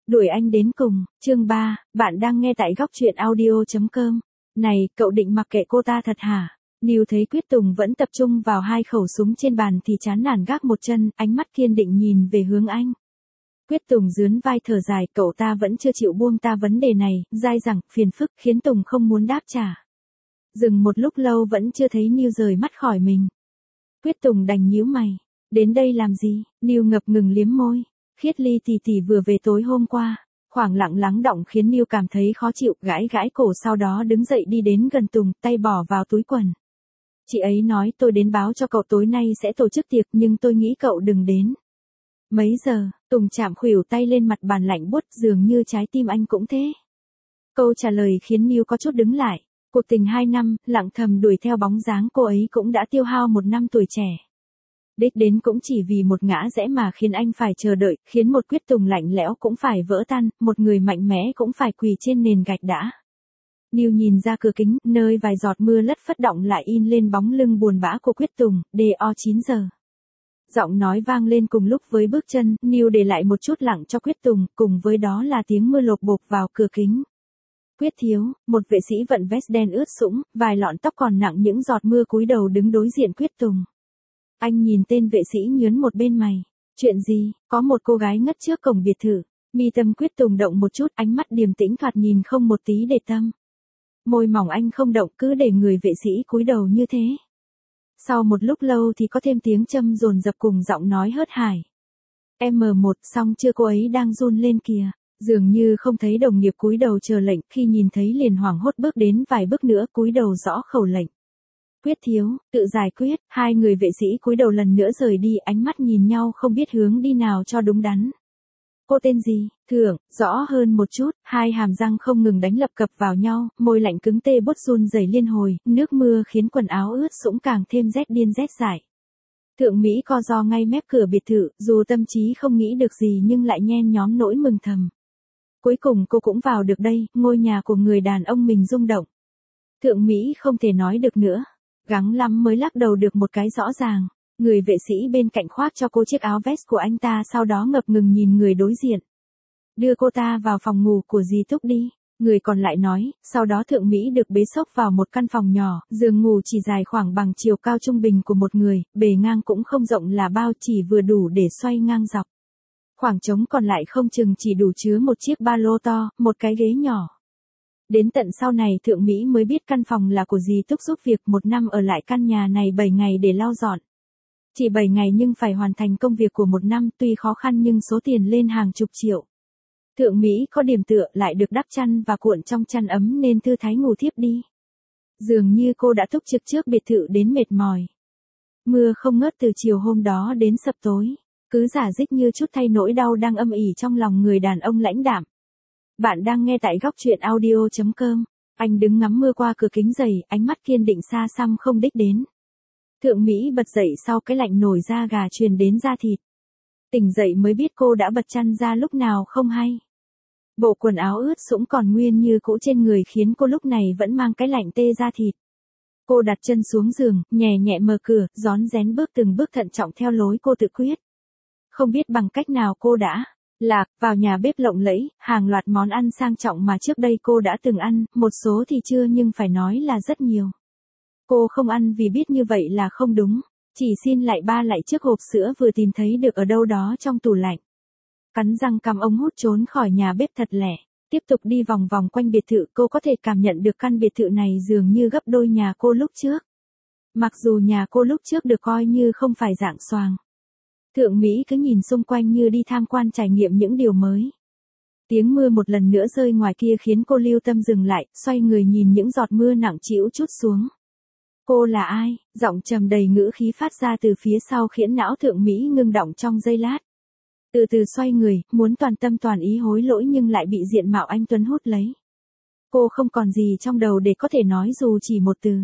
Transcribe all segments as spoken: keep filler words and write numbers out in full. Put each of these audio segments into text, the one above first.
Đuổi anh đến cùng, chương ba, bạn đang nghe tại góc truyện audio.com. Này, cậu định mặc kệ cô ta thật hả? Níu thấy Quyết Tùng vẫn tập trung vào hai khẩu súng trên bàn thì chán nản gác một chân, ánh mắt kiên định nhìn về hướng anh. Quyết Tùng dướn vai thở dài, cậu ta vẫn chưa chịu buông ta vấn đề này, dai dẳng, phiền phức, khiến Tùng không muốn đáp trả. Dừng một lúc lâu vẫn chưa thấy Níu rời mắt khỏi mình. Quyết Tùng đành nhíu mày. Đến đây làm gì? Níu ngập ngừng liếm môi. Khiết Ly tỷ tỷ vừa về tối hôm qua. Khoảng lặng lắng đọng khiến Níu cảm thấy khó chịu, gãi gãi cổ sau đó đứng dậy đi đến gần Tùng, tay bỏ vào túi quần. Chị ấy nói tôi đến báo cho cậu tối nay sẽ tổ chức tiệc nhưng tôi nghĩ cậu đừng đến. Mấy giờ? Tùng chạm khuỷu tay lên mặt bàn lạnh buốt, dường như trái tim anh cũng thế. Câu trả lời khiến Níu có chút đứng lại. Cuộc tình hai năm, lặng thầm đuổi theo bóng dáng cô ấy cũng đã tiêu hao một năm tuổi trẻ. Đích đến cũng chỉ vì một ngã rẽ mà khiến anh phải chờ đợi, khiến một Quyết Tùng lạnh lẽo cũng phải vỡ tan, một người mạnh mẽ cũng phải quỳ trên nền gạch đã. Níu nhìn ra cửa kính, nơi vài giọt mưa lất phất động lại in lên bóng lưng buồn bã của Quyết Tùng, đê o chín giờ. Giọng nói vang lên cùng lúc với bước chân, Níu để lại một chút lặng cho Quyết Tùng, cùng với đó là tiếng mưa lộp bộp vào cửa kính. Quyết thiếu, một vệ sĩ vận vest đen ướt sũng, vài lọn tóc còn nặng những giọt mưa cúi đầu đứng đối diện Quyết Tùng. Anh nhìn tên vệ sĩ nhớn một bên mày. Chuyện gì? Có một cô gái ngất trước cổng biệt thự. Mi tâm Quyết Tùng động một chút, ánh mắt điềm tĩnh thoạt nhìn không một tí để tâm. Môi mỏng anh không động, cứ để người vệ sĩ cúi đầu như thế. Sau một lúc lâu thì có thêm tiếng châm dồn dập cùng giọng nói hớt hải. em một, xong chưa, cô ấy đang run lên kìa. Dường như không thấy đồng nghiệp cúi đầu chờ lệnh, khi nhìn thấy liền hoảng hốt bước đến vài bước nữa cúi đầu rõ khẩu lệnh. Quyết thiếu, tự giải quyết, hai người vệ sĩ cúi đầu lần nữa rời đi, ánh mắt nhìn nhau không biết hướng đi nào cho đúng đắn. Cô tên gì? Thưởng, rõ hơn một chút, hai hàm răng không ngừng đánh lập cập vào nhau, môi lạnh cứng tê bút run rẩy liên hồi, nước mưa khiến quần áo ướt sũng càng thêm rét điên rét dại. Thượng Mỹ co ro ngay mép cửa biệt thự, dù tâm trí không nghĩ được gì nhưng lại nhen nhóm nỗi mừng thầm. Cuối cùng cô cũng vào được đây, ngôi nhà của người đàn ông mình rung động. Thượng Mỹ không thể nói được nữa. Gắng lắm mới lắc đầu được một cái rõ ràng. Người vệ sĩ bên cạnh khoác cho cô chiếc áo vest của anh ta, sau đó ngập ngừng nhìn người đối diện. Đưa cô ta vào phòng ngủ của dì Túc đi. Người còn lại nói, sau đó Thượng Mỹ được bế xốc vào một căn phòng nhỏ, giường ngủ chỉ dài khoảng bằng chiều cao trung bình của một người, bề ngang cũng không rộng là bao, chỉ vừa đủ để xoay ngang dọc. Khoảng trống còn lại không chừng chỉ đủ chứa một chiếc ba lô to, một cái ghế nhỏ. Đến tận sau này Thượng Mỹ mới biết căn phòng là của dì Túc giúp việc một năm ở lại căn nhà này bảy ngày để lau dọn. Chỉ bảy ngày nhưng phải hoàn thành công việc của một năm, tuy khó khăn nhưng số tiền lên hàng chục triệu. Thượng Mỹ có điểm tựa lại được đắp chăn và cuộn trong chăn ấm nên thư thái ngủ thiếp đi. Dường như cô đã túc trực trước biệt thự đến mệt mỏi. Mưa không ngớt từ chiều hôm đó đến sập tối. Cứ giả dích như chút thay nỗi đau đang âm ỉ trong lòng người đàn ông lãnh đạm. Bạn đang nghe tại góc truyện audio.com. Anh đứng ngắm mưa qua cửa kính dày, ánh mắt kiên định xa xăm không đích đến. Thượng Mỹ bật dậy sau cái lạnh nổi da gà truyền đến da thịt. Tỉnh dậy mới biết cô đã bật chăn ra lúc nào không hay. Bộ quần áo ướt sũng còn nguyên như cũ trên người khiến cô lúc này vẫn mang cái lạnh tê da thịt. Cô đặt chân xuống giường, nhẹ nhẹ mở cửa, rón rén bước từng bước thận trọng theo lối cô tự quyết. Không biết bằng cách nào cô đã lạc vào nhà bếp lộng lẫy, hàng loạt món ăn sang trọng mà trước đây cô đã từng ăn, một số thì chưa nhưng phải nói là rất nhiều. Cô không ăn vì biết như vậy là không đúng, chỉ xin lại ba lại chiếc hộp sữa vừa tìm thấy được ở đâu đó trong tủ lạnh. Cắn răng cầm ống hút trốn khỏi nhà bếp thật lẹ, tiếp tục đi vòng vòng quanh biệt thự, cô có thể cảm nhận được căn biệt thự này dường như gấp đôi nhà cô lúc trước. Mặc dù nhà cô lúc trước được coi như không phải dạng xoàng. Thượng Mỹ cứ nhìn xung quanh như đi tham quan trải nghiệm những điều mới. Tiếng mưa một lần nữa rơi ngoài kia khiến cô lưu tâm dừng lại, xoay người nhìn những giọt mưa nặng trĩu trút xuống. Cô là ai? Giọng trầm đầy ngữ khí phát ra từ phía sau khiến não Thượng Mỹ ngưng động trong giây lát. Từ từ xoay người, muốn toàn tâm toàn ý hối lỗi nhưng lại bị diện mạo anh Tuấn hút lấy. Cô không còn gì trong đầu để có thể nói dù chỉ một từ.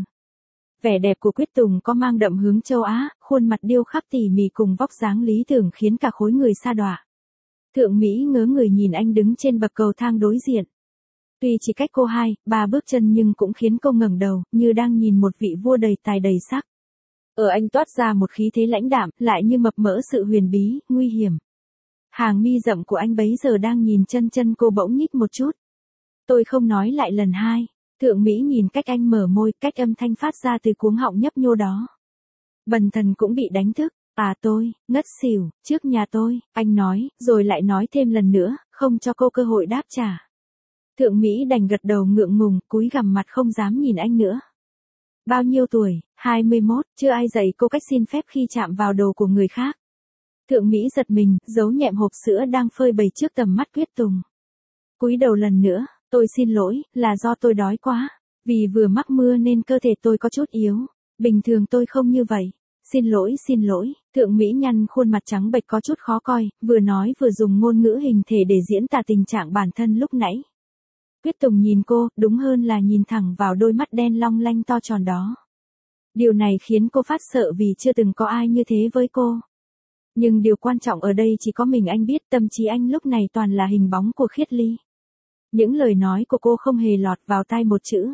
Vẻ đẹp của Quyết Tùng có mang đậm hướng châu Á, khuôn mặt điêu khắc tỉ mỉ cùng vóc dáng lý tưởng khiến cả khối người sa đọa. Thượng Mỹ ngớ người nhìn anh đứng trên bậc cầu thang đối diện. Tuy chỉ cách cô hai, ba bước chân nhưng cũng khiến cô ngẩng đầu, như đang nhìn một vị vua đầy tài đầy sắc. Ở anh toát ra một khí thế lãnh đạm, lại như mập mỡ sự huyền bí, nguy hiểm. Hàng mi rậm của anh bấy giờ đang nhìn chân chân cô bỗng nhích một chút. Tôi không nói lại lần hai. Thượng Mỹ nhìn cách anh mở môi, cách âm thanh phát ra từ cuống họng nhấp nhô đó. Bần thần cũng bị đánh thức. À tôi, ngất xỉu, trước nhà tôi, anh nói, rồi lại nói thêm lần nữa, không cho cô cơ hội đáp trả. Thượng Mỹ đành gật đầu ngượng ngùng, cúi gằm mặt không dám nhìn anh nữa. Bao nhiêu tuổi? hai mươi mốt, chưa ai dạy cô cách xin phép khi chạm vào đồ của người khác. Thượng Mỹ giật mình, giấu nhẹm hộp sữa đang phơi bày trước tầm mắt Quyết Tùng. Cúi đầu lần nữa, tôi xin lỗi, là do tôi đói quá. Vì vừa mắc mưa nên cơ thể tôi có chút yếu. Bình thường tôi không như vậy. Xin lỗi, xin lỗi. Thượng Mỹ nhăn khuôn mặt trắng bệch có chút khó coi, vừa nói vừa dùng ngôn ngữ hình thể để diễn tả tình trạng bản thân lúc nãy. Quyết Tùng nhìn cô, đúng hơn là nhìn thẳng vào đôi mắt đen long lanh to tròn đó. Điều này khiến cô phát sợ vì chưa từng có ai như thế với cô. Nhưng điều quan trọng ở đây chỉ có mình anh biết, tâm trí anh lúc này toàn là hình bóng của Khiết Ly. Những lời nói của cô không hề lọt vào tai một chữ.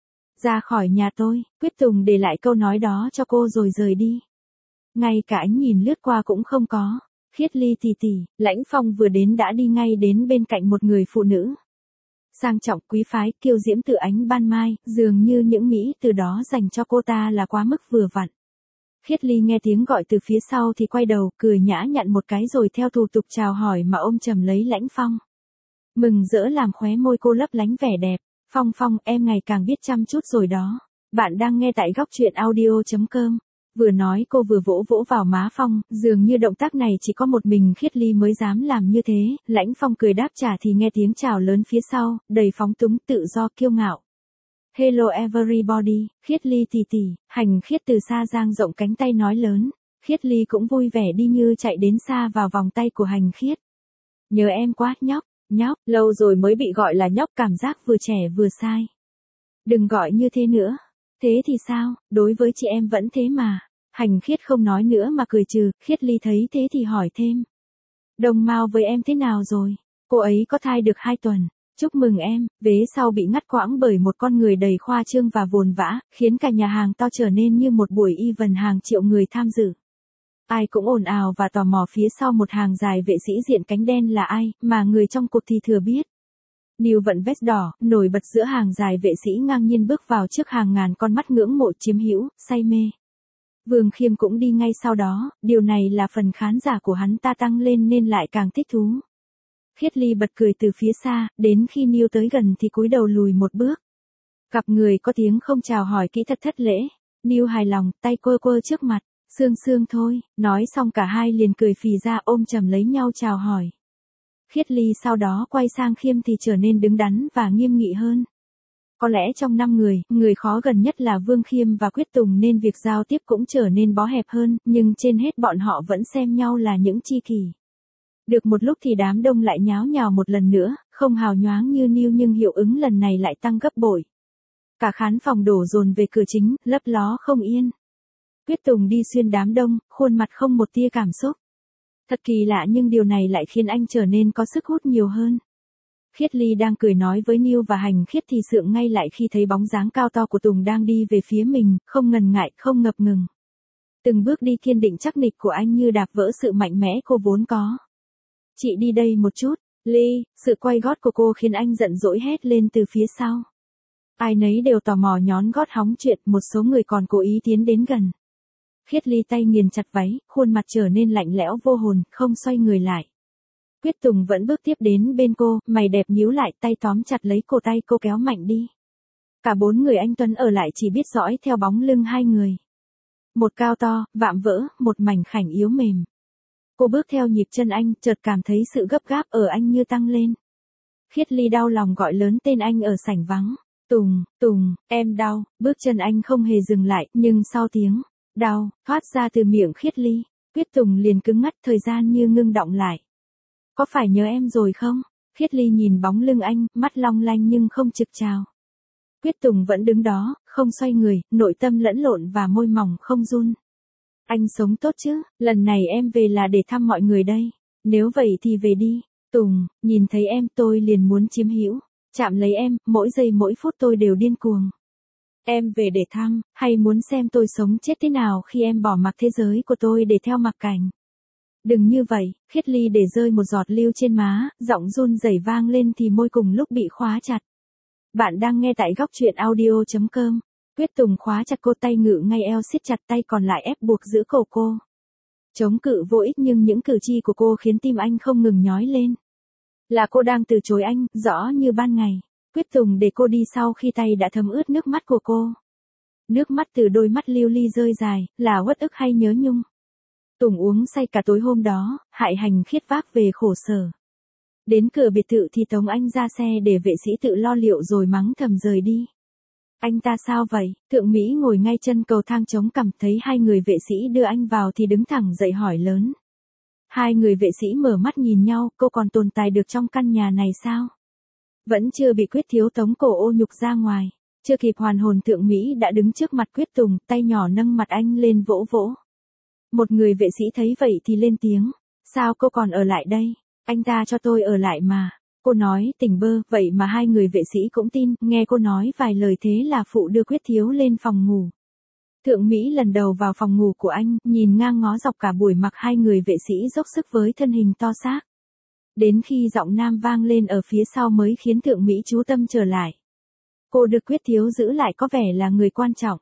Ra khỏi nhà tôi, Quyết Tùng để lại câu nói đó cho cô rồi rời đi. Ngay cả ánh nhìn lướt qua cũng không có. Khiết Ly tỉ tỉ, Lãnh Phong vừa đến đã đi ngay đến bên cạnh một người phụ nữ. Sang trọng quý phái, kiêu diễm tự ánh ban mai, dường như những mỹ từ đó dành cho cô ta là quá mức vừa vặn. Khiết Ly nghe tiếng gọi từ phía sau thì quay đầu, cười nhã nhặn một cái rồi theo thủ tục chào hỏi mà ôm chầm lấy Lãnh Phong. Mừng rỡ làm khóe môi cô lấp lánh vẻ đẹp. Phong Phong, em ngày càng biết chăm chút rồi đó. Bạn đang nghe tại góc truyện audio chấm com. Vừa nói cô vừa vỗ vỗ vào má Phong, dường như động tác này chỉ có một mình Khiết Ly mới dám làm như thế. Lãnh Phong cười đáp trả thì nghe tiếng chào lớn phía sau, đầy phóng túng, tự do, kiêu ngạo. Hello everybody, Khiết Ly tỉ tỉ. Hành Khiết từ xa dang rộng cánh tay nói lớn. Khiết Ly cũng vui vẻ đi như chạy đến xa vào vòng tay của Hành Khiết. Nhớ em quá nhóc, nhóc, lâu rồi mới bị gọi là nhóc, cảm giác vừa trẻ vừa sai. Đừng gọi như thế nữa. Thế thì sao, đối với chị em vẫn thế mà. Hành Khiết không nói nữa mà cười trừ, Khiết Ly thấy thế thì hỏi thêm. Đồng Mao với em thế nào rồi? Cô ấy có thai được hai tuần. Chúc mừng em, vế sau bị ngắt quãng bởi một con người đầy khoa trương và vồn vã, khiến cả nhà hàng to trở nên như một buổi event hàng triệu người tham dự. Ai cũng ồn ào và tò mò phía sau một hàng dài vệ sĩ diện cánh đen là ai, mà người trong cuộc thì thừa biết. Neil vận vest đỏ, nổi bật giữa hàng dài vệ sĩ ngang nhiên bước vào trước hàng ngàn con mắt ngưỡng mộ chiếm hữu, say mê. Vương Khiêm cũng đi ngay sau đó, điều này là phần khán giả của hắn ta tăng lên nên lại càng thích thú. Khiết Ly bật cười từ phía xa, đến khi Neil tới gần thì cúi đầu lùi một bước. Gặp người có tiếng không chào hỏi kỹ thật thất lễ. Neil hài lòng, tay quơ quơ trước mặt. Sương sương thôi, nói xong cả hai liền cười phì ra ôm chầm lấy nhau chào hỏi. Khiết Ly sau đó quay sang Khiêm thì trở nên đứng đắn và nghiêm nghị hơn. Có lẽ trong năm người, người khó gần nhất là Vương Khiêm và Quyết Tùng nên việc giao tiếp cũng trở nên bó hẹp hơn, nhưng trên hết bọn họ vẫn xem nhau là những tri kỷ. Được một lúc thì đám đông lại nháo nhào một lần nữa, không hào nhoáng như Neil nhưng hiệu ứng lần này lại tăng gấp bội. Cả khán phòng đổ dồn về cửa chính, lấp ló không yên. Quyết Tùng đi xuyên đám đông, khuôn mặt không một tia cảm xúc. Thật kỳ lạ nhưng điều này lại khiến anh trở nên có sức hút nhiều hơn. Khiết Ly đang cười nói với Neil và Hành Khiết thì sượng ngay lại khi thấy bóng dáng cao to của Tùng đang đi về phía mình, không ngần ngại, không ngập ngừng. Từng bước đi kiên định chắc nịch của anh như đạp vỡ sự mạnh mẽ cô vốn có. Chị đi đây một chút, Ly, sự quay gót của cô khiến anh giận dỗi hét lên từ phía sau. Ai nấy đều tò mò nhón gót hóng chuyện, một số người còn cố ý tiến đến gần. Khiết Ly tay nghiền chặt váy, khuôn mặt trở nên lạnh lẽo vô hồn, không xoay người lại. Quyết Tùng vẫn bước tiếp đến bên cô, mày đẹp nhíu lại, tay tóm chặt lấy cổ tay cô kéo mạnh đi. Cả bốn người anh Tuấn ở lại chỉ biết dõi theo bóng lưng hai người. Một cao to, vạm vỡ, một mảnh khảnh yếu mềm. Cô bước theo nhịp chân anh, chợt cảm thấy sự gấp gáp ở anh như tăng lên. Khiết Ly đau lòng gọi lớn tên anh ở sảnh vắng. Tùng, Tùng, em đau, bước chân anh không hề dừng lại, nhưng sau tiếng đau thoát ra từ miệng Khiết Ly, Quyết Tùng liền cứng ngắt, thời gian như ngưng đọng lại. Có phải nhớ em rồi không? Khiết Ly nhìn bóng lưng anh, mắt long lanh nhưng không trực trào. Quyết Tùng vẫn đứng đó, không xoay người, nội tâm lẫn lộn và môi mỏng không run. Anh sống tốt chứ, lần này em về là để thăm mọi người đây. Nếu vậy thì về đi. Tùng, nhìn thấy em tôi liền muốn chiếm hữu, chạm lấy em, mỗi giây mỗi phút tôi đều điên cuồng. Em về để thăm, hay muốn xem tôi sống chết thế nào khi em bỏ mặc thế giới của tôi để theo mặc cảnh? Đừng như vậy, Khiết Ly để rơi một giọt lưu trên má, giọng run rẩy vang lên thì môi cùng lúc bị khóa chặt. Bạn đang nghe tại góc truyện audio.com. Quyết Tùng khóa chặt cô, tay ngự ngay eo siết chặt, tay còn lại ép buộc giữ cổ cô. Chống cự vô ích nhưng những cử chỉ của cô khiến tim anh không ngừng nhói lên. Là cô đang từ chối anh, rõ như ban ngày. Quyết Tùng để cô đi sau khi tay đã thấm ướt nước mắt của cô. Nước mắt từ đôi mắt lưu ly rơi dài, là uất ức hay nhớ nhung. Tùng uống say cả tối hôm đó, hại hành Khiết vác về khổ sở. Đến cửa biệt thự thì tống anh ra xe để vệ sĩ tự lo liệu rồi mắng thầm rời đi. Anh ta sao vậy? Thượng Mỹ ngồi ngay chân cầu thang chống cằm, thấy hai người vệ sĩ đưa anh vào thì đứng thẳng dậy hỏi lớn. Hai người vệ sĩ mở mắt nhìn nhau, cô còn tồn tại được trong căn nhà này sao? Vẫn chưa bị Quyết thiếu tống cổ ô nhục ra ngoài. Chưa kịp hoàn hồn Thượng Mỹ đã đứng trước mặt Quyết Tùng, tay nhỏ nâng mặt anh lên vỗ vỗ. Một người vệ sĩ thấy vậy thì lên tiếng. Sao cô còn ở lại đây? Anh ta cho tôi ở lại mà. Cô nói tỉnh bơ, vậy mà hai người vệ sĩ cũng tin, nghe cô nói vài lời thế là phụ đưa Quyết thiếu lên phòng ngủ. Thượng Mỹ lần đầu vào phòng ngủ của anh, nhìn ngang ngó dọc cả buổi mặc hai người vệ sĩ dốc sức với thân hình to xác. Đến khi giọng nam vang lên ở phía sau mới khiến Thượng Mỹ chú tâm trở lại. Cô được Quyết thiếu giữ lại có vẻ là người quan trọng.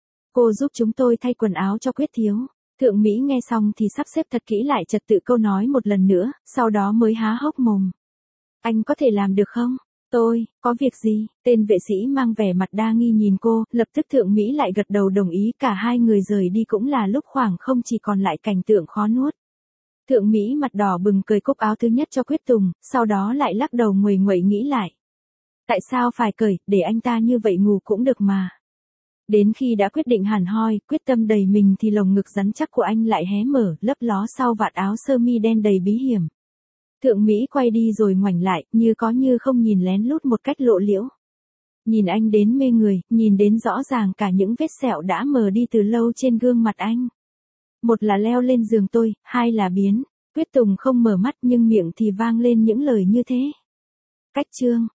Cô giúp chúng tôi thay quần áo cho Quyết thiếu. Thượng Mỹ nghe xong thì sắp xếp thật kỹ lại trật tự câu nói một lần nữa, sau đó mới há hốc mồm. Anh có thể làm được không? Tôi, có việc gì? Tên vệ sĩ mang vẻ mặt đa nghi nhìn cô, lập tức Thượng Mỹ lại gật đầu đồng ý, cả hai người rời đi cũng là lúc khoảng không chỉ còn lại cảnh tượng khó nuốt. Thượng Mỹ mặt đỏ bừng cởi cúc áo thứ nhất cho Quyết Tùng, sau đó lại lắc đầu nguầy nguậy nghĩ lại. Tại sao phải cởi, để anh ta như vậy ngủ cũng được mà. Đến khi đã quyết định hẳn hoi, quyết tâm đầy mình thì lồng ngực rắn chắc của anh lại hé mở, lấp ló sau vạt áo sơ mi đen đầy bí hiểm. Thượng Mỹ quay đi rồi ngoảnh lại, như có như không nhìn lén lút một cách lộ liễu. Nhìn anh đến mê người, nhìn đến rõ ràng cả những vết sẹo đã mờ đi từ lâu trên gương mặt anh. Một là leo lên giường tôi, hai là biến. Quyết Tùng không mở mắt nhưng miệng thì vang lên những lời như thế. Cách chương.